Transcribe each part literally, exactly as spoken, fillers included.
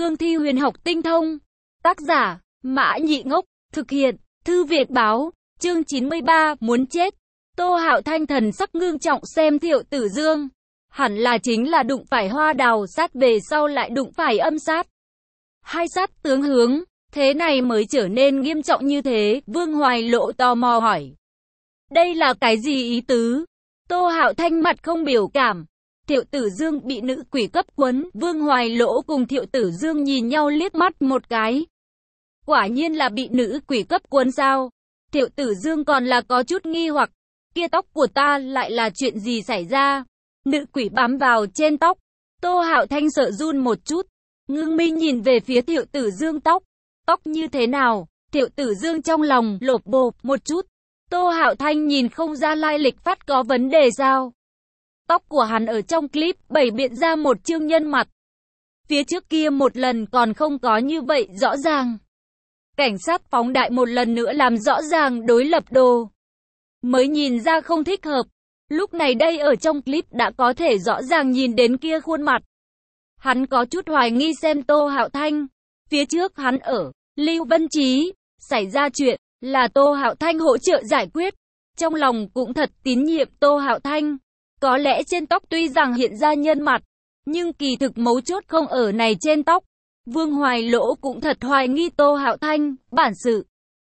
cương thi huyền học tinh thông. Tác giả, Mã Nhị Ngốc, thực hiện, Thư Việt Báo, chương chín mươi ba, muốn chết. Tô Hạo Thanh thần sắc ngưng trọng xem Thiệu Tử Dương. Hẳn là chính là đụng phải Hoa Đào sát về sau lại đụng phải Âm Sát. Hai sát tướng hướng, thế này mới trở nên nghiêm trọng như thế, Vương Hoài Lỗ tò mò hỏi. Đây là cái gì ý tứ? Tô Hạo Thanh mặt không biểu cảm. Thiệu Tử Dương bị nữ quỷ cấp quấn, Vương Hoài Lỗ cùng Thiệu Tử Dương nhìn nhau liếc mắt một cái. Quả nhiên là bị nữ quỷ cấp quấn sao? Thiệu Tử Dương còn là có chút nghi hoặc, kia tóc của ta lại là chuyện gì xảy ra? Nữ quỷ bám vào trên tóc. Tô Hạo Thanh sợ run một chút, ngưng mi nhìn về phía Thiệu Tử Dương tóc. Tóc như thế nào? Thiệu Tử Dương trong lòng lột bột một chút. Tô Hạo Thanh nhìn không ra lai lịch phát có vấn đề sao? Tóc của hắn ở trong clip bày biện ra một chương nhân mặt. Phía trước kia một lần còn không có như vậy rõ ràng. Cảnh sát phóng đại một lần nữa làm rõ ràng đối lập đồ. Mới nhìn ra không thích hợp. Lúc này đây ở trong clip đã có thể rõ ràng nhìn đến kia khuôn mặt. Hắn có chút hoài nghi xem Tô Hạo Thanh. Phía trước hắn ở Lưu Vân Trí, xảy ra chuyện là Tô Hạo Thanh hỗ trợ giải quyết. Trong lòng cũng thật tín nhiệm Tô Hạo Thanh. Có lẽ trên tóc tuy rằng hiện ra nhân mặt, nhưng kỳ thực mấu chốt không ở này trên tóc. Vương Hoài Lỗ cũng thật hoài nghi Tô Hạo Thanh, bản sự.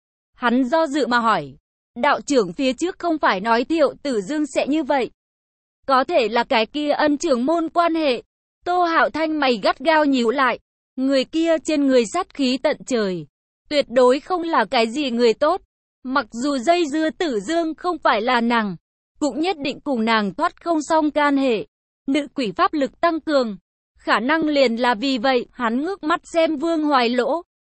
Hắn do dự mà hỏi, đạo trưởng phía trước không phải nói Thiệu Tử Dương sẽ như vậy. Có thể là cái kia ân trưởng môn quan hệ. Tô Hạo Thanh mày gắt gao nhíu lại, người kia trên người sát khí tận trời. Tuyệt đối không là cái gì người tốt. Mặc dù dây dưa Tử Dương không phải là nàng, cũng nhất định cùng nàng thoát không xong can hệ. Nữ quỷ pháp lực tăng cường. Khả năng liền là vì vậy, hắn ngước mắt xem Vương Hoài Lỗ.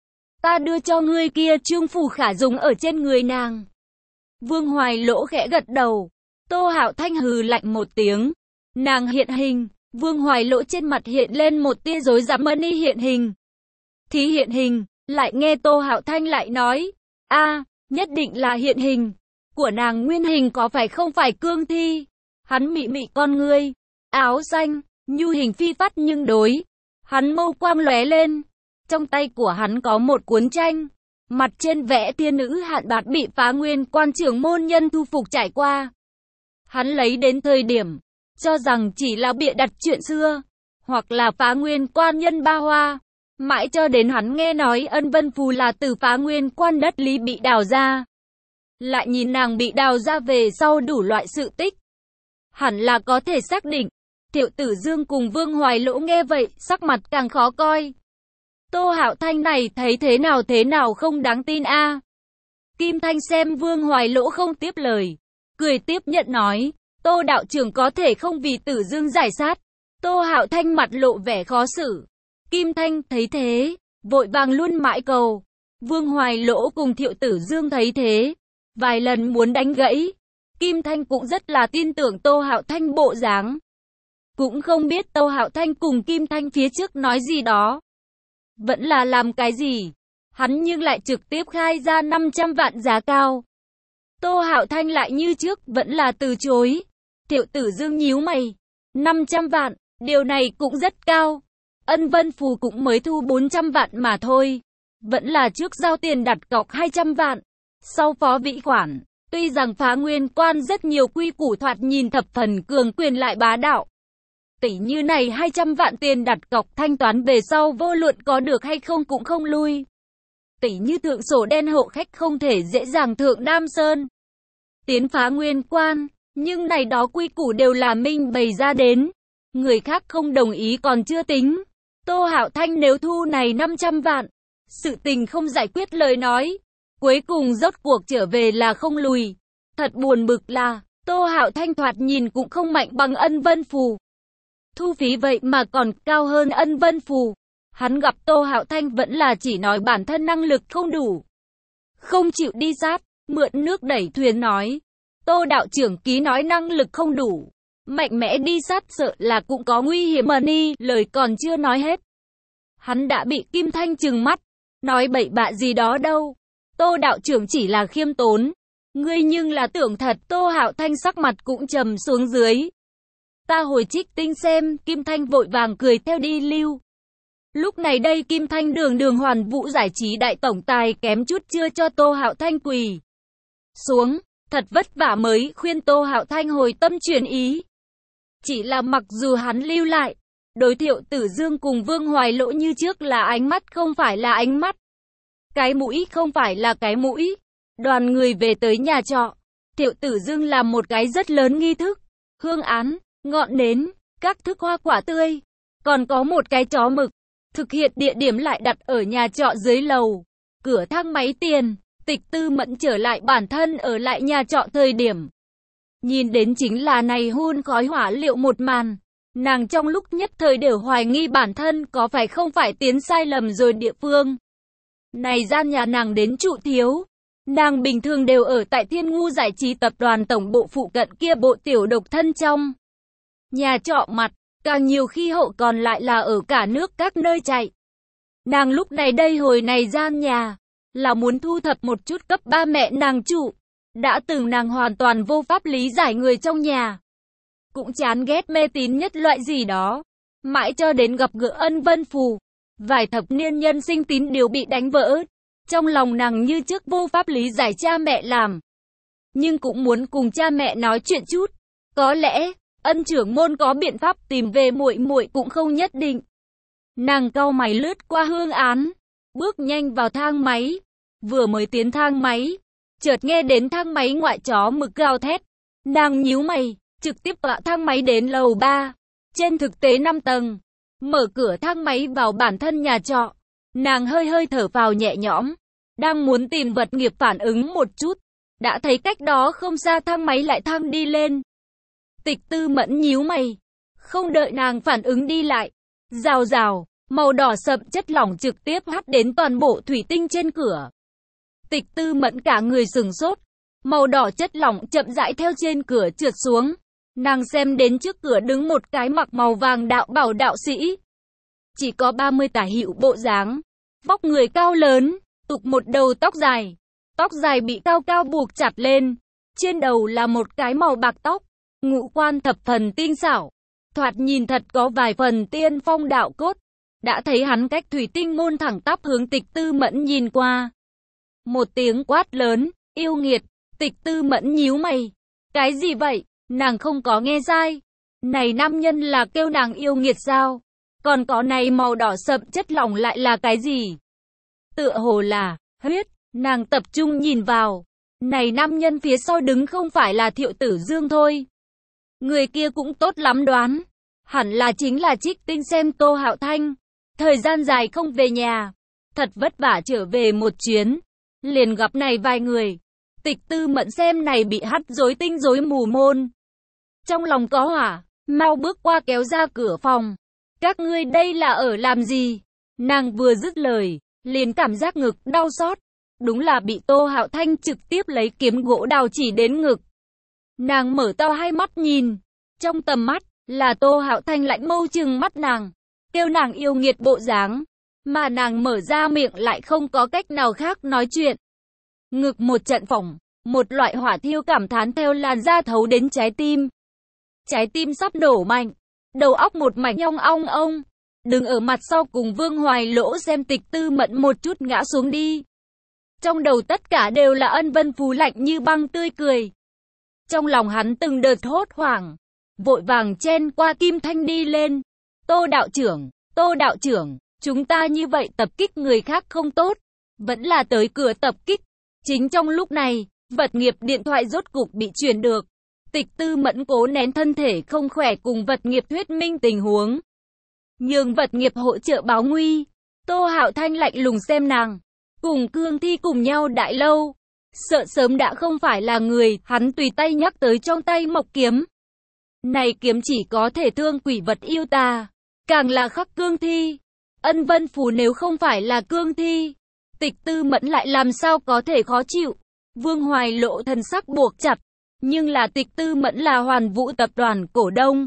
Ta đưa cho ngươi kia trương phù khả dùng ở trên người nàng. Vương Hoài Lỗ khẽ gật đầu. Tô Hạo Thanh hừ lạnh một tiếng. Nàng hiện hình. Vương Hoài Lỗ trên mặt hiện lên một tia rối rắm mani hiện hình. Thì hiện hình, lại nghe Tô Hạo Thanh lại nói. A, nhất định là hiện hình. Của nàng nguyên hình có phải không phải cương thi? Hắn mị mị con ngươi. Áo xanh. Nhu hình phi phát nhưng đối. Hắn mâu quang lóe lên. Trong tay của hắn có một cuốn tranh. Mặt trên vẽ tiên nữ hạn bạt bị phá nguyên quan trưởng môn nhân thu phục trải qua. Hắn lấy đến thời điểm, cho rằng chỉ là bịa đặt chuyện xưa. Hoặc là phá nguyên quan nhân ba hoa. Mãi cho đến hắn nghe nói ân vân phù là từ phá nguyên quan đất lý bị đào ra. Lại nhìn nàng bị đào ra về sau đủ loại sự tích. Hẳn là có thể xác định. Thiệu Tử Dương cùng Vương Hoài Lỗ nghe vậy, sắc mặt càng khó coi. Tô Hạo Thanh này thấy thế nào thế nào không đáng tin a. À. Kim Thanh xem Vương Hoài Lỗ không tiếp lời, cười tiếp nhận nói, Tô đạo trưởng có thể không vì Tử Dương giải sát. Tô Hạo Thanh mặt lộ vẻ khó xử. Kim Thanh thấy thế, vội vàng luôn mãi cầu. Vương Hoài Lỗ cùng Thiệu Tử Dương thấy thế, vài lần muốn đánh gãy. Kim Thanh cũng rất là tin tưởng Tô Hạo Thanh bộ dáng. Cũng không biết Tô Hạo Thanh cùng Kim Thanh phía trước nói gì đó. Vẫn là làm cái gì? Hắn nhưng lại trực tiếp khai ra năm trăm vạn giá cao. Tô Hạo Thanh lại như trước vẫn là từ chối. Thiệu Tử Dương nhíu mày. năm trăm vạn, điều này cũng rất cao. Ân Vân Phù cũng mới thu bốn trăm vạn mà thôi. Vẫn là trước giao tiền đặt cọc hai trăm vạn. Sau phó vĩ khoản, tuy rằng phá nguyên quan rất nhiều quy củ thoạt nhìn thập phần cường quyền lại bá đạo. Tỷ như này hai trăm vạn tiền đặt cọc thanh toán về sau vô luận có được hay không cũng không lui. Tỷ như thượng sổ đen hộ khách không thể dễ dàng thượng Nam Sơn. Tiến phá nguyên quan, nhưng này đó quy củ đều là minh bày ra đến. Người khác không đồng ý còn chưa tính. Tô Hạo Thanh nếu thu này năm trăm vạn, sự tình không giải quyết lời nói. Cuối cùng rốt cuộc trở về là không lùi. Thật buồn bực là, Tô Hạo Thanh thoạt nhìn cũng không mạnh bằng Ân Vân Phù. Thu phí vậy mà còn cao hơn Ân Vân Phù. Hắn gặp Tô Hạo Thanh vẫn là chỉ nói bản thân năng lực không đủ. Không chịu đi sát, mượn nước đẩy thuyền nói. Tô đạo trưởng ký nói năng lực không đủ. Mạnh mẽ đi sát sợ là cũng có nguy hiểm mà ni, lời còn chưa nói hết. Hắn đã bị Kim Thanh trừng mắt. Nói bậy bạ gì đó đâu. Tô đạo trưởng chỉ là khiêm tốn. Ngươi nhưng là tưởng thật. Tô Hạo Thanh sắc mặt cũng trầm xuống dưới. Ta hồi trích tinh xem, Kim Thanh vội vàng cười theo đi lưu. Lúc này đây Kim Thanh đường đường Hoàn Vũ Giải trí đại tổng tài kém chút chưa cho Tô Hạo Thanh quỳ xuống, thật vất vả mới khuyên Tô Hạo Thanh hồi tâm chuyển ý. Chỉ là mặc dù hắn lưu lại, đối Thiệu Tử Dương cùng Vương Hoài Lỗ như trước là ánh mắt không phải là ánh mắt, cái mũi không phải là cái mũi. Đoàn người về tới nhà trọ, Thiệu Tử Dương làm một cái rất lớn nghi thức, hương án, ngọn nến, các thức hoa quả tươi, còn có một cái chó mực. Thực hiện địa điểm lại đặt ở nhà trọ dưới lầu, cửa thang máy tiền. Tịch Tư Mẫn trở lại bản thân ở lại nhà trọ thời điểm, nhìn đến chính là này hun khói hỏa liệu một màn, nàng trong lúc nhất thời đều hoài nghi bản thân có phải không phải tiến sai lầm rồi địa phương. Này gian nhà nàng đến trụ thiếu, nàng bình thường đều ở tại Thiên Ngu Giải trí tập đoàn tổng bộ phụ cận kia bộ tiểu độc thân trong nhà trọ mặt, càng nhiều khi hậu còn lại là ở cả nước các nơi chạy. Nàng lúc này đây hồi này gian nhà, là muốn thu thập một chút cấp ba mẹ nàng trụ. Đã từng nàng hoàn toàn vô pháp lý giải người trong nhà, cũng chán ghét mê tín nhất loại gì đó. Mãi cho đến gặp gỡ Ân Vân Phù, vài thập niên nhân sinh tín đều bị đánh vỡ. Trong lòng nàng như trước vô pháp lý giải cha mẹ làm, nhưng cũng muốn cùng cha mẹ nói chuyện chút. Có lẽ Ân trưởng môn có biện pháp tìm về muội muội cũng không nhất định. Nàng cau mày lướt qua hương án, bước nhanh vào thang máy. Vừa mới tiến thang máy, chợt nghe đến thang máy ngoại chó mực gào thét. Nàng nhíu mày, trực tiếp vạ thang máy đến lầu ba. Trên thực tế năm tầng, mở cửa thang máy vào bản thân nhà trọ. Nàng hơi hơi thở vào nhẹ nhõm, đang muốn tìm vật nghiệp phản ứng một chút, đã thấy cách đó không xa thang máy lại thang đi lên. Tịch Tư Mẫn nhíu mày, không đợi nàng phản ứng đi lại, rào rào, màu đỏ sậm chất lỏng trực tiếp hắt đến toàn bộ thủy tinh trên cửa. Tịch Tư Mẫn cả người sừng sốt, màu đỏ chất lỏng chậm rãi theo trên cửa trượt xuống. Nàng xem đến trước cửa đứng một cái mặc màu vàng đạo bào đạo sĩ, chỉ có ba mươi tả hữu bộ dáng, vóc người cao lớn, tục một đầu tóc dài, tóc dài bị cao cao buộc chặt lên, trên đầu là một cái màu bạc tóc, ngũ quan thập phần tinh xảo, thoạt nhìn thật có vài phần tiên phong đạo cốt. Đã thấy hắn cách thủy tinh môn thẳng tắp hướng Tịch Tư Mẫn nhìn qua. Một tiếng quát lớn, yêu nghiệt. Tịch Tư Mẫn nhíu mày, cái gì vậy? Nàng không có nghe sai, này nam nhân là kêu nàng yêu nghiệt sao? Còn có này màu đỏ sậm chất lỏng lại là cái gì? Tựa hồ là huyết. Nàng tập trung nhìn vào, này nam nhân phía sau đứng không phải là Thiệu Tử Dương thôi. Người kia cũng tốt lắm đoán, hẳn là chính là Trích Tinh xem Tô Hạo Thanh. Thời gian dài không về nhà, thật vất vả trở về một chuyến, liền gặp này vài người. Tịch Tư Mẫn xem này bị hắt rối tinh rối mù môn, trong lòng có hỏa, mau bước qua kéo ra cửa phòng. Các ngươi đây là ở làm gì? Nàng vừa dứt lời, liền cảm giác ngực đau xót. Đúng là bị Tô Hạo Thanh trực tiếp lấy kiếm gỗ đào chỉ đến ngực. Nàng mở to hai mắt nhìn, trong tầm mắt là Tô Hạo Thanh lạnh mâu trừng mắt nàng, kêu nàng yêu nghiệt bộ dáng, mà nàng mở ra miệng lại không có cách nào khác nói chuyện. Ngực một trận phỏng, một loại hỏa thiêu cảm thán theo làn da thấu đến trái tim. Trái tim sắp nổ mạnh, đầu óc một mảnh ong ong ong. Đứng ở mặt sau cùng Vương Hoài Lỗ xem Tịch Tư Mẫn một chút ngã xuống đi. Trong đầu tất cả đều là Ân Vân Phú lạnh như băng tươi cười. Trong lòng hắn từng đợt hốt hoảng, vội vàng chen qua Kim Thanh đi lên. Tô đạo trưởng, Tô đạo trưởng, chúng ta như vậy tập kích người khác không tốt, vẫn là tới cửa tập kích. Chính trong lúc này, vật nghiệp điện thoại rốt cục bị truyền được. Tịch Tư Mẫn cố nén thân thể không khỏe cùng vật nghiệp thuyết minh tình huống, nhường vật nghiệp hỗ trợ báo nguy. Tô Hạo Thanh lạnh lùng xem nàng, cùng Cương Thi cùng nhau đại lâu, sợ sớm đã không phải là người. Hắn tùy tay nhắc tới trong tay mộc kiếm. Này kiếm chỉ có thể thương quỷ vật yêu tà, càng là khắc Cương Thi. Ân Vân Phù nếu không phải là Cương Thi, Tịch Tư Mẫn lại làm sao có thể khó chịu. Vương Hoài Lộ thần sắc buộc chặt, nhưng là Tịch Tư Mẫn là Hoàn Vũ tập đoàn cổ đông,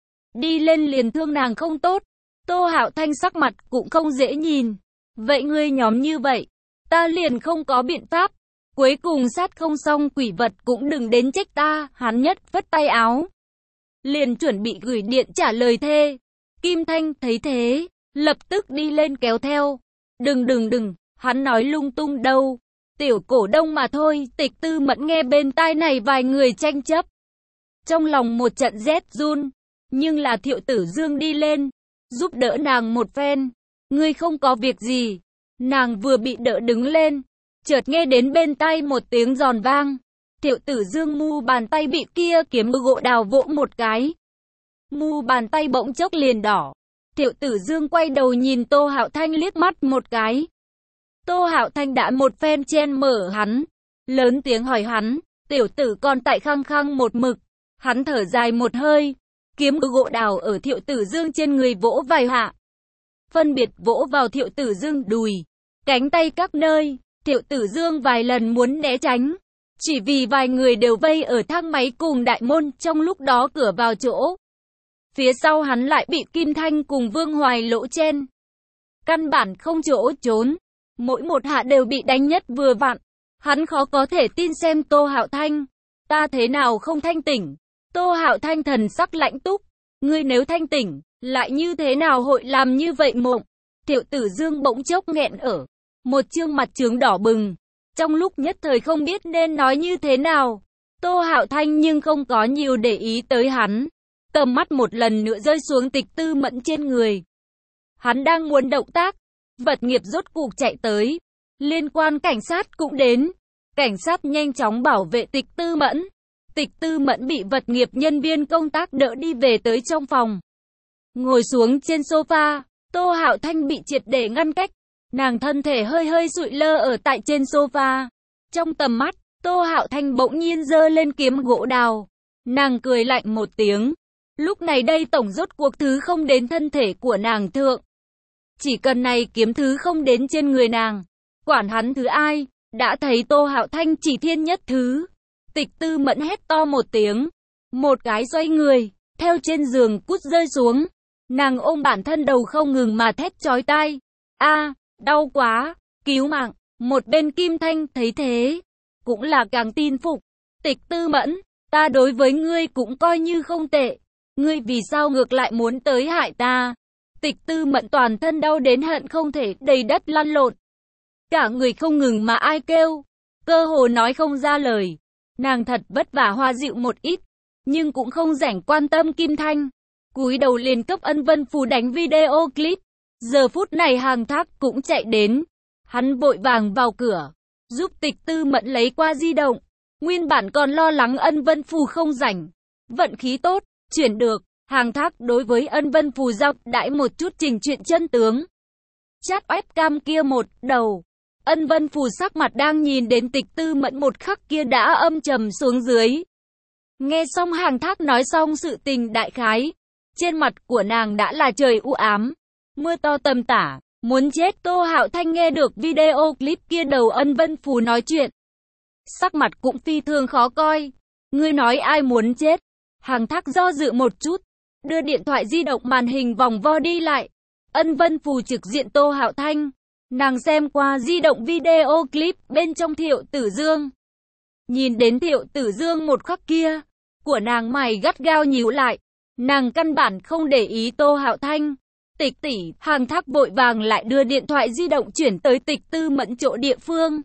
đi lên liền thương nàng không tốt. Tô Hạo Thanh sắc mặt cũng không dễ nhìn. Vậy ngươi nhóm như vậy, ta liền không có biện pháp. Cuối cùng sát không xong quỷ vật cũng đừng đến trách ta. Hắn nhất vất tay áo, liền chuẩn bị gửi điện trả lời thê. Kim Thanh thấy thế, lập tức đi lên kéo theo. Đừng đừng đừng, hắn nói lung tung đâu. Tiểu cổ đông mà thôi. Tịch Tư Mẫn nghe bên tai này vài người tranh chấp. Trong lòng một trận rét run. Nhưng là Thiệu Tử Dương đi lên, giúp đỡ nàng một phen. Ngươi không có việc gì. Nàng vừa bị đỡ đứng lên, chợt nghe đến bên tai một tiếng giòn vang. Thiệu Tử Dương mu bàn tay bị kia kiếm gỗ đào vỗ một cái. Mu bàn tay bỗng chốc liền đỏ. Thiệu Tử Dương quay đầu nhìn Tô Hạo Thanh liếc mắt một cái. Tô Hạo Thanh đã một phen chen mở hắn, lớn tiếng hỏi hắn, tiểu tử còn tại khăng khăng một mực. Hắn thở dài một hơi, kiếm gỗ đào ở Thiệu Tử Dương trên người vỗ vài hạ. Phân biệt vỗ vào Thiệu Tử Dương đùi, cánh tay các nơi. Thiệu Tử Dương vài lần muốn né tránh, chỉ vì vài người đều vây ở thang máy cùng đại môn trong lúc đó cửa vào chỗ. Phía sau hắn lại bị Kim Thanh cùng Vương Hoài lỗ chen. Căn bản không chỗ trốn. Mỗi một hạ đều bị đánh nhất vừa vặn. Hắn khó có thể tin xem Tô Hạo Thanh. Ta thế nào không thanh tỉnh? Tô Hạo Thanh thần sắc lạnh túc. Ngươi nếu thanh tỉnh, lại như thế nào hội làm như vậy mộng? Thiệu Tử Dương bỗng chốc nghẹn ở. Một trương mặt trướng đỏ bừng. Trong lúc nhất thời không biết nên nói như thế nào. Tô Hạo Thanh nhưng không có nhiều để ý tới hắn. Tầm mắt một lần nữa rơi xuống Tịch Tư Mẫn trên người. Hắn đang muốn động tác. Vật nghiệp rốt cuộc chạy tới. Liên quan cảnh sát cũng đến. Cảnh sát nhanh chóng bảo vệ Tịch Tư Mẫn. Tịch Tư Mẫn bị vật nghiệp nhân viên công tác đỡ đi về tới trong phòng. Ngồi xuống trên sofa. Tô Hạo Thanh bị triệt để ngăn cách. Nàng thân thể hơi hơi sụi lơ ở tại trên sofa. Trong tầm mắt, Tô Hạo Thanh bỗng nhiên giơ lên kiếm gỗ đào. Nàng cười lạnh một tiếng. Lúc này đây tổng rốt cuộc thứ không đến thân thể của nàng thượng. Chỉ cần này kiếm thứ không đến trên người nàng. Quản hắn thứ ai, đã thấy Tô Hạo Thanh chỉ thiên nhất thứ. Tịch Tư Mẫn hét to một tiếng. Một cái xoay người, theo trên giường cút rơi xuống. Nàng ôm bản thân đầu không ngừng mà thét chói tai. A, đau quá, cứu mạng. Một bên Kim Thanh thấy thế, cũng là càng tin phục. Tịch Tư Mẫn, ta đối với ngươi cũng coi như không tệ. Ngươi vì sao ngược lại muốn tới hại ta? Tịch Tư Mẫn toàn thân đau đến hận không thể đầy đất lăn lộn. Cả người không ngừng mà ai kêu, cơ hồ nói không ra lời. Nàng thật vất vả hòa dịu một ít, nhưng cũng không rảnh quan tâm Kim Thanh. Cúi đầu liền cấp Ân Vân Phù đánh video clip. Giờ phút này Hàng Thác cũng chạy đến. Hắn vội vàng vào cửa, giúp Tịch Tư Mẫn lấy qua di động. Nguyên bản còn lo lắng Ân Vân Phù không rảnh. Vận khí tốt, chuyển được. Hàng Thác đối với Ân Vân Phù giao đãi một chút trình chuyện chân tướng. Chat webcam kia một đầu. Ân Vân Phù sắc mặt đang nhìn đến Tịch Tư Mẫn một khắc kia đã âm trầm xuống dưới. Nghe xong Hàng Thác nói xong sự tình đại khái. Trên mặt của nàng đã là trời u ám. Mưa to tầm tả. Muốn chết. Tô Hạo Thanh nghe được video clip kia đầu Ân Vân Phù nói chuyện. Sắc mặt cũng phi thường khó coi. Ngươi nói ai muốn chết? Hàng Thác do dự một chút. Đưa điện thoại di động màn hình vòng vo đi lại. Ân Vân Phù trực diện Tô Hạo Thanh. Nàng xem qua di động video clip bên trong Thiệu Tử Dương. Nhìn đến Thiệu Tử Dương một khắc kia, của nàng mày gắt gao nhíu lại. Nàng căn bản không để ý Tô Hạo Thanh. Tịch tỷ, Hàng Thác vội vàng lại đưa điện thoại di động chuyển tới Tịch Tư Mẫn chỗ địa phương.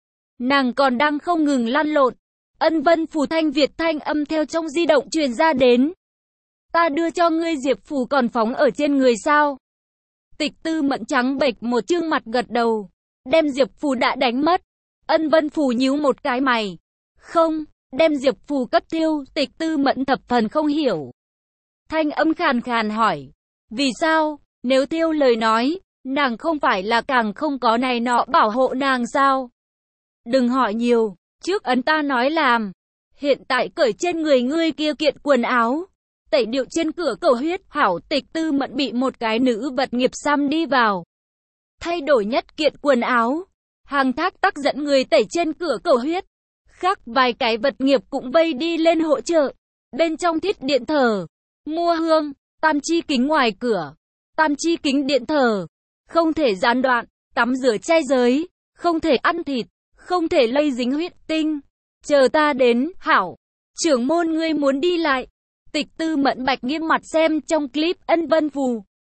Nàng còn đang không ngừng lăn lộn. Ân Vân Phù thanh Việt thanh âm theo trong di động truyền ra đến. Ta đưa cho ngươi Diệp Phù còn phóng ở trên người sao? Tịch Tư Mẫn trắng bệch một trương mặt gật đầu. Đem Diệp Phù đã đánh mất. Ân Vân Phù nhíu một cái mày. Không, đem Diệp Phù cất thiêu. Tịch Tư Mẫn thập phần không hiểu. Thanh âm khàn khàn hỏi. Vì sao? Nếu thiêu lời nói, nàng không phải là càng không có này nọ bảo hộ nàng sao? Đừng hỏi nhiều. Trước ấn ta nói làm. Hiện tại cởi trên người ngươi kia kiện quần áo. Tẩy điệu trên cửa cầu huyết. Hảo. Tịch Tư Mẫn bị một cái nữ vật nghiệp xăm đi vào. Thay đổi nhất kiện quần áo. Hàng Thác tắc dẫn người tẩy trên cửa cầu huyết. Khác vài cái vật nghiệp cũng vây đi lên hỗ trợ. Bên trong thiết điện thờ. Mua hương. Tam chi kính ngoài cửa. Tam chi kính điện thờ. Không thể gián đoạn. Tắm rửa chay giới. Không thể ăn thịt. Không thể lây dính huyết tinh. Chờ ta đến. Hảo. Trưởng môn ngươi muốn đi lại. Tịch Tư Mẫn bạch nghiêm mặt xem trong clip Ân Vân Phù.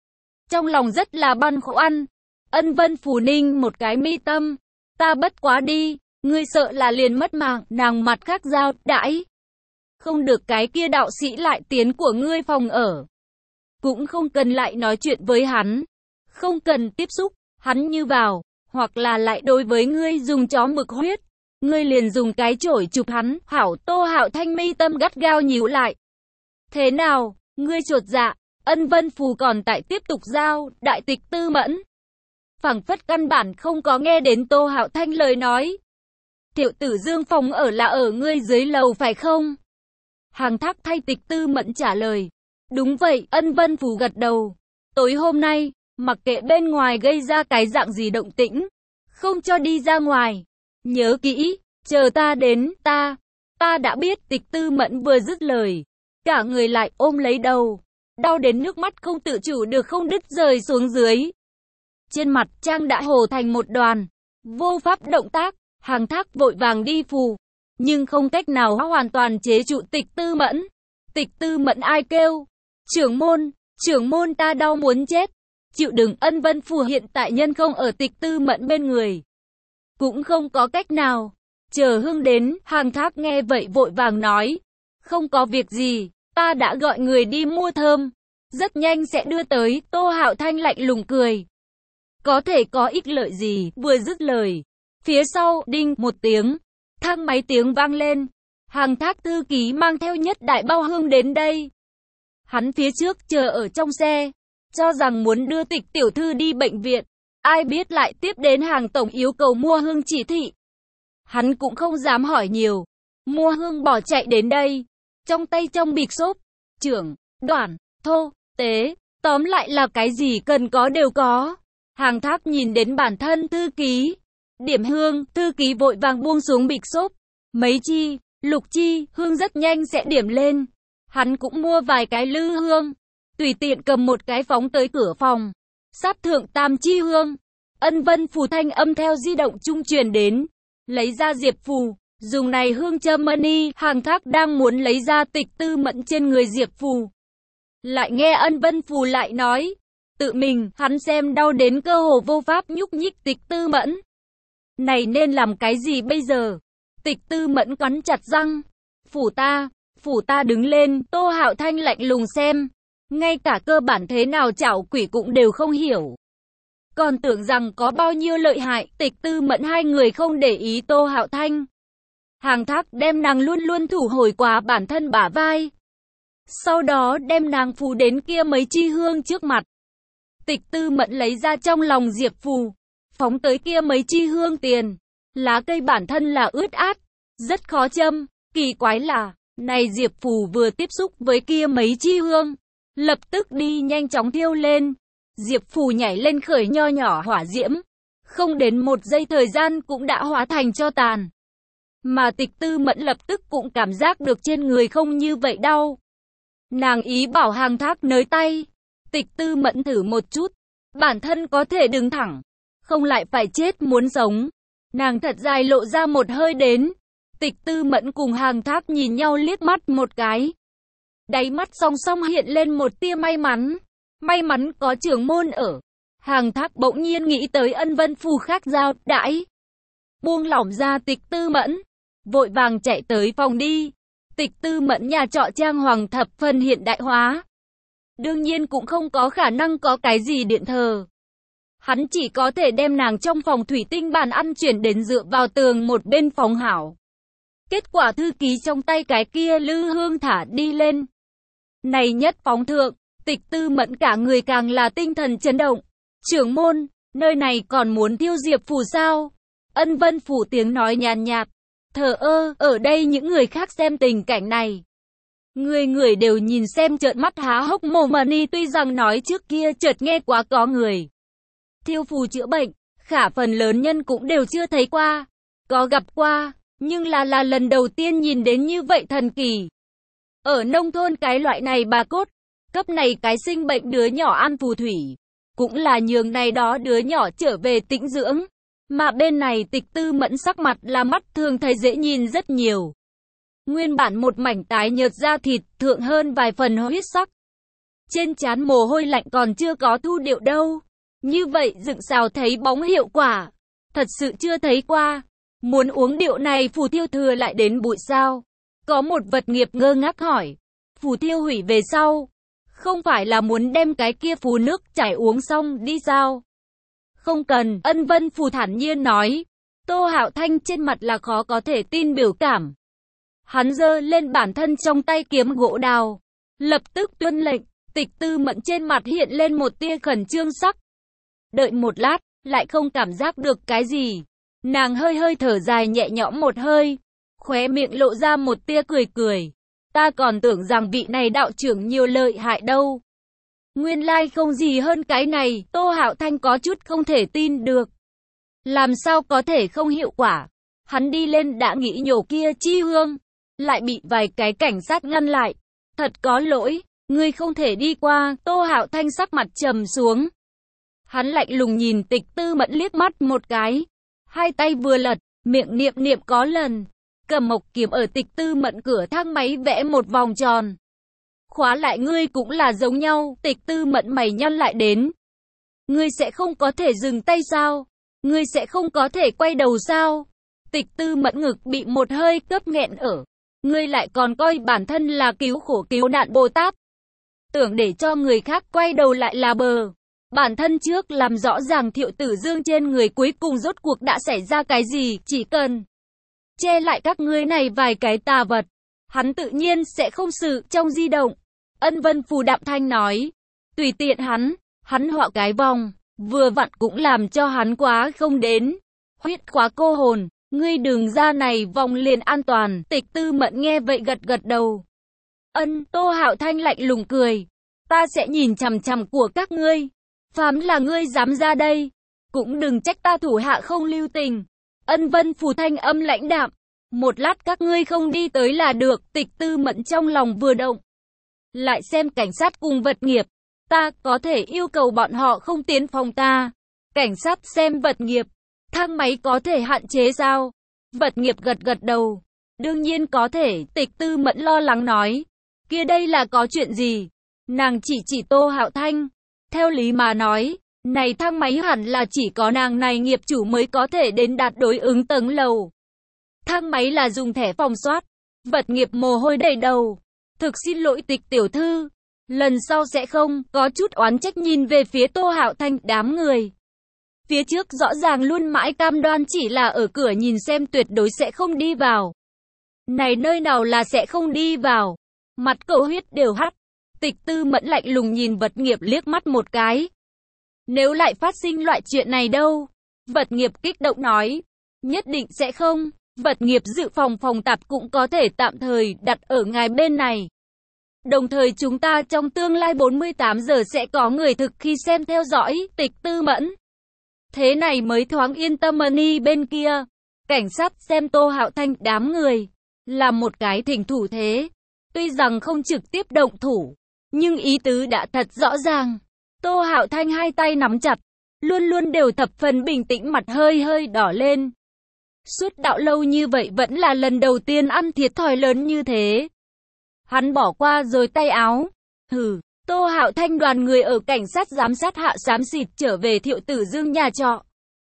trong lòng rất là băn khoăn. Ân Vân Phù ninh một cái mi tâm. Ta bất quá đi, ngươi sợ là liền mất mạng, nàng mặt khác giao đãi. Không được cái kia đạo sĩ lại tiến của ngươi phòng ở. Cũng không cần lại nói chuyện với hắn. Không cần tiếp xúc, hắn như vào, hoặc là lại đối với ngươi dùng chó mực huyết. Ngươi liền dùng cái chổi chụp hắn, hảo. Tô Hạo Thanh mi tâm gắt gao nhíu lại. Thế nào, ngươi chột dạ, Ân Vân Phù còn tại tiếp tục giao, đại tịch Tư Mẫn. Phảng phất căn bản không có nghe đến Tô Hạo Thanh lời nói. Tiểu Tử Dương phòng ở là ở ngươi dưới lầu phải không? Hàng Thác thay tịch Tư Mẫn trả lời. Đúng vậy, Ân Vân Phù gật đầu. Tối hôm nay, mặc kệ bên ngoài gây ra cái dạng gì động tĩnh, không cho đi ra ngoài. Nhớ kỹ, chờ ta đến, ta, ta đã biết. Tịch Tư Mẫn vừa dứt lời, cả người lại ôm lấy đầu, đau đến nước mắt không tự chủ được không đứt rơi xuống dưới. Trên mặt Trang đã hồ thành một đoàn, vô pháp động tác. Hàng Thác vội vàng đi phù, nhưng không cách nào hoàn toàn chế trụ tịch Tư Mẫn. Tịch Tư Mẫn ai kêu? Trưởng môn, trưởng môn ta đau muốn chết. Chịu đựng. Ân Vân Phù hiện tại nhân không ở tịch Tư Mẫn bên người, cũng không có cách nào. Chờ Hương đến, Hàng Thác nghe vậy vội vàng nói. Không có việc gì, ta đã gọi người đi mua thơm, rất nhanh sẽ đưa tới. Tô Hạo Thanh lạnh lùng cười. Có thể có ích lợi gì? Vừa dứt lời, phía sau, đinh, một tiếng, thang máy tiếng vang lên. Hàng Thác thư ký mang theo nhất đại bao hương đến đây. Hắn phía trước chờ ở trong xe, cho rằng muốn đưa tịch tiểu thư đi bệnh viện. Ai biết lại tiếp đến Hàng tổng yêu cầu mua hương chỉ thị. Hắn cũng không dám hỏi nhiều, mua hương bỏ chạy đến đây. Trong tay trong bịch xốp, trưởng, đoàn, thô, tế, tóm lại là cái gì cần có đều có. Hàng Thác nhìn đến bản thân thư ký, điểm hương, thư ký vội vàng buông xuống bịch xốp. Mấy chi, lục chi, hương rất nhanh sẽ điểm lên. Hắn cũng mua vài cái lư hương, tùy tiện cầm một cái phóng tới cửa phòng. Sắp thượng tam chi hương. Ân Vân Phù thanh âm theo di động trung truyền đến. Lấy ra diệp phù, dùng này hương châm mani. Hàng Thác đang muốn lấy ra tịch Tư Mẫn trên người diệp phù, lại nghe Ân Vân Phù lại nói. Tự mình, hắn xem đau đến cơ hồ vô pháp nhúc nhích tịch Tư Mẫn. Này nên làm cái gì bây giờ? Tịch Tư Mẫn cắn chặt răng. Phủ ta, phủ ta đứng lên. Tô Hạo Thanh lạnh lùng xem. Ngay cả cơ bản thế nào chảo quỷ cũng đều không hiểu. Còn tưởng rằng có bao nhiêu lợi hại. Tịch Tư Mẫn hai người không để ý Tô Hạo Thanh. Hàng Thác đem nàng luôn luôn thủ hồi quá bản thân bả vai. Sau đó đem nàng phù đến kia mấy chi hương trước mặt. Tịch Tư Mẫn lấy ra trong lòng diệp phù, phóng tới kia mấy chi hương tiền. Lá cây bản thân là ướt át, rất khó châm. Kỳ quái là, này diệp phù vừa tiếp xúc với kia mấy chi hương, lập tức đi nhanh chóng thiêu lên. Diệp phù nhảy lên khởi nho nhỏ hỏa diễm, không đến một giây thời gian cũng đã hóa thành tro tàn. Mà Tịch Tư Mẫn lập tức cũng cảm giác được trên người không như vậy đau. Nàng ý bảo Hàng Thác nới tay. Tịch Tư Mẫn thử một chút, bản thân có thể đứng thẳng, không lại phải chết muốn sống. Nàng thật dài lộ ra một hơi đến. Tịch Tư Mẫn cùng Hàng Thác nhìn nhau liếc mắt một cái. Đáy mắt song song hiện lên một tia may mắn. May mắn có trưởng môn ở. Hàng Thác bỗng nhiên nghĩ tới Ân Vân Phù khác giao đãi. Buông lỏng ra Tịch Tư Mẫn, vội vàng chạy tới phòng đi. Tịch Tư Mẫn nhà trọ trang hoàng thập phần hiện đại hóa. Đương nhiên cũng không có khả năng có cái gì điện thờ. Hắn chỉ có thể đem nàng trong phòng thủy tinh bàn ăn chuyển đến dựa vào tường một bên phòng hảo. Kết quả thư ký trong tay cái kia lư hương thả đi lên. Này nhất phóng thượng, Tịch Tư Mẫn cả người càng là tinh thần chấn động. Trưởng môn, nơi này còn muốn thiêu diệp phù sao? Ân Vân Phù tiếng nói nhàn nhạt. Thờ ơ, ở đây những người khác xem tình cảnh này, người người đều nhìn xem trợn mắt há hốc mồm. Mani tuy rằng nói trước kia chợt nghe quá có người thiêu phù chữa bệnh, khả phần lớn nhân cũng đều chưa thấy qua. Có gặp qua, nhưng là là lần đầu tiên nhìn đến như vậy thần kỳ. Ở nông thôn cái loại này bà cốt, cấp này cái sinh bệnh đứa nhỏ ăn phù thủy, cũng là nhường này đó đứa nhỏ trở về tĩnh dưỡng. Mà bên này Tịch Tư Mẫn sắc mặt là mắt thường thấy dễ nhìn rất nhiều. Nguyên bản một mảnh tái nhợt da thịt, thượng hơn vài phần huyết sắc. trên trán mồ hôi lạnh còn chưa có thu điệu đâu. Như vậy dựng xào thấy bóng hiệu quả, thật sự chưa thấy qua. Muốn uống điệu này Phù Thiêu thừa lại đến bụi sao? Có một vật nghiệp ngơ ngác hỏi. Phù Thiêu hủy về sau, không phải là muốn đem cái kia phù nước chảy uống xong đi sao? Không cần, Ân Vân Phù thản nhiên nói. Tô Hạo Thanh trên mặt là khó có thể tin biểu cảm. Hắn giơ lên bản thân trong tay kiếm gỗ đào, lập tức tuân lệnh. Tịch Tư Mẫn trên mặt hiện lên một tia khẩn trương sắc. Đợi một lát, lại không cảm giác được cái gì. Nàng hơi hơi thở dài nhẹ nhõm một hơi, khóe miệng lộ ra một tia cười cười. Ta còn tưởng rằng vị này đạo trưởng nhiều lợi hại đâu. Nguyên lai không gì hơn cái này, Tô Hạo Thanh có chút không thể tin được. Làm sao có thể không hiệu quả? Hắn đi lên đã nghĩ nhổ kia chi hương, lại bị vài cái cảnh sát ngăn lại. Thật có lỗi, ngươi không thể đi qua. Tô Hạo Thanh sắc mặt trầm xuống. Hắn lạnh lùng nhìn Tịch Tư Mẫn liếc mắt một cái, hai tay vừa lật, miệng niệm niệm có lần, cầm mộc kiếm ở Tịch Tư Mẫn cửa thang máy vẽ một vòng tròn. Khóa lại. Ngươi cũng là giống nhau. Tịch Tư Mẫn mày nhăn lại đến. Ngươi sẽ không có thể dừng tay sao? Ngươi sẽ không có thể quay đầu sao? Tịch Tư Mẫn ngực bị một hơi cấp nghẹn ở. Ngươi lại còn coi bản thân là cứu khổ cứu nạn Bồ Tát. Tưởng để cho người khác quay đầu lại là bờ. Bản thân trước làm rõ ràng Thiệu Tử Dương trên người cuối cùng rốt cuộc đã xảy ra cái gì, chỉ cần che lại các ngươi này vài cái tà vật, hắn tự nhiên sẽ không xử. Trong di động, Ân Vân Phù đạm thanh nói, tùy tiện hắn, hắn họa cái vòng, vừa vặn cũng làm cho hắn quá không đến. Huyết khóa cô hồn, ngươi đừng ra này vòng liền an toàn. Tịch Tư Mẫn nghe vậy gật gật đầu. Ân, Tô Hạo Thanh lạnh lùng cười, ta sẽ nhìn chằm chằm của các ngươi. Phàm là ngươi dám ra đây, cũng đừng trách ta thủ hạ không lưu tình. Ân Vân Phù thanh âm lãnh đạm, một lát các ngươi không đi tới là được. Tịch Tư Mẫn trong lòng vừa động, lại xem cảnh sát cùng vật nghiệp, ta có thể yêu cầu bọn họ không tiến phòng ta. Cảnh sát xem vật nghiệp, thang máy có thể hạn chế sao? Vật nghiệp gật gật đầu, đương nhiên có thể. Tịch Tư Mẫn lo lắng nói, kia đây là có chuyện gì? Nàng chỉ chỉ Tô Hạo Thanh. Theo lý mà nói, này thang máy hẳn là chỉ có nàng này nghiệp chủ mới có thể đến đạt đối ứng tầng lầu. Thang máy là dùng thẻ phòng soát. Vật nghiệp mồ hôi đầy đầu. Thực xin lỗi Tịch tiểu thư, lần sau sẽ không. Có chút oán trách nhìn về phía Tô Hạo Thanh. Đám người phía trước rõ ràng luôn mãi cam đoan chỉ là ở cửa nhìn xem, tuyệt đối sẽ không đi vào. Này nơi nào là sẽ không đi vào? Mặt cậu huyết đều hắt. Tịch Tư Mẫn lạnh lùng nhìn vật nghiệp liếc mắt một cái. Nếu lại phát sinh loại chuyện này đâu? Vật nghiệp kích động nói. Nhất định sẽ không. Vật nghiệp dự phòng phòng tạp cũng có thể tạm thời đặt ở ngài bên này. Đồng thời chúng ta trong tương lai bốn mươi tám giờ sẽ có người thực khi xem theo dõi. Tịch Tư Mẫn thế này mới thoáng yên tâm. Mani bên kia, cảnh sát xem Tô Hạo Thanh đám người là một cái thỉnh thủ thế. Tuy rằng không trực tiếp động thủ, nhưng ý tứ đã thật rõ ràng. Tô Hạo Thanh hai tay nắm chặt, luôn luôn đều thập phần bình tĩnh, mặt hơi hơi đỏ lên. Suốt đạo lâu như vậy vẫn là lần đầu tiên ăn thiệt thòi lớn như thế. Hắn bỏ qua rồi tay áo. Hừ, Tô Hạo Thanh đoàn người ở cảnh sát giám sát hạ xám xịt trở về Thiệu Tử Dương nhà trọ.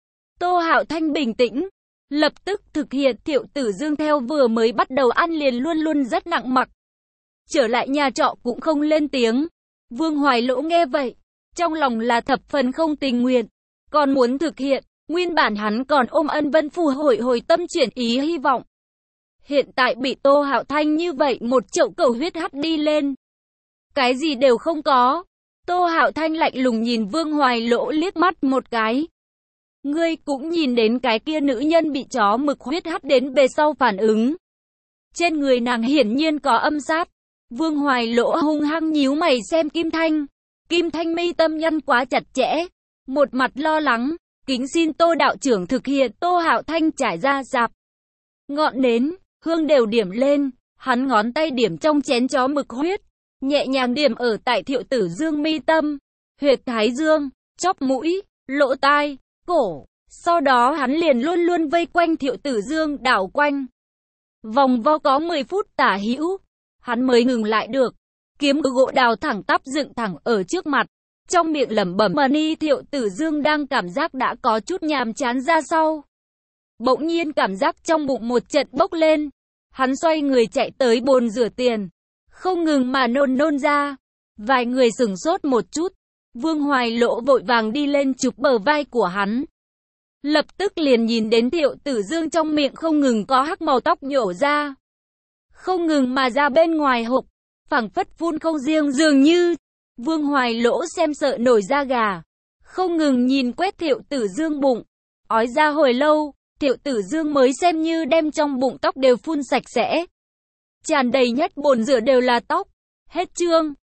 Tô Hạo Thanh bình tĩnh, lập tức thực hiện. Thiệu Tử Dương theo vừa mới bắt đầu ăn liền luôn luôn rất nặng mặc. Trở lại nhà trọ cũng không lên tiếng. Vương Hoài Lỗ nghe vậy, trong lòng là thập phần không tình nguyện, còn muốn thực hiện. Nguyên bản hắn còn ôm Ân Vân Phù hồi hồi tâm chuyển ý hy vọng. Hiện tại bị Tô Hạo Thanh như vậy một chậu cầu huyết hắt đi lên, cái gì đều không có. Tô Hạo Thanh lạnh lùng nhìn Vương Hoài Lỗ liếc mắt một cái. Ngươi cũng nhìn đến cái kia nữ nhân bị chó mực huyết hắt đến bề sau phản ứng. Trên người nàng hiển nhiên có âm sát. Vương Hoài Lỗ hung hăng nhíu mày xem Kim Thanh. Kim Thanh mi tâm nhăn quá chặt chẽ, một mặt lo lắng. Kính xin Tô đạo trưởng thực hiện. Tô Hạo Thanh trải ra dạp ngọn nến, hương đều điểm lên. Hắn ngón tay điểm trong chén chó mực huyết, nhẹ nhàng điểm ở tại Thiệu Tử Dương mi tâm, huyệt thái dương, chóp mũi, lỗ tai, cổ. Sau đó hắn liền luôn luôn vây quanh Thiệu Tử Dương đảo quanh. Vòng vo có mười phút tả hữu, hắn mới ngừng lại được. kiếm gỗ đào thẳng tắp dựng thẳng ở trước mặt. Trong miệng lẩm bẩm mà ni Thiệu Tử Dương đang cảm giác đã có chút nhàm chán ra sau. Bỗng nhiên cảm giác trong bụng một trận bốc lên. Hắn xoay người chạy tới bồn rửa tiền. Không ngừng mà nôn nôn ra. Vài người sửng sốt một chút. Vương Hoài Lỗ vội vàng đi lên chụp bờ vai của hắn. Lập tức liền nhìn đến Thiệu Tử Dương trong miệng không ngừng có hắc màu tóc nhổ ra. Không ngừng mà ra bên ngoài hộp. Phảng phất phun không riêng dường như. Vương Hoài Lỗ xem sợ nổi da gà. Không ngừng nhìn quét Thiệu Tử Dương bụng. Ói ra hồi lâu, Thiệu Tử Dương mới xem như đem trong bụng tóc đều phun sạch sẽ. Tràn đầy nhất bồn rửa đều là tóc. Hết chương.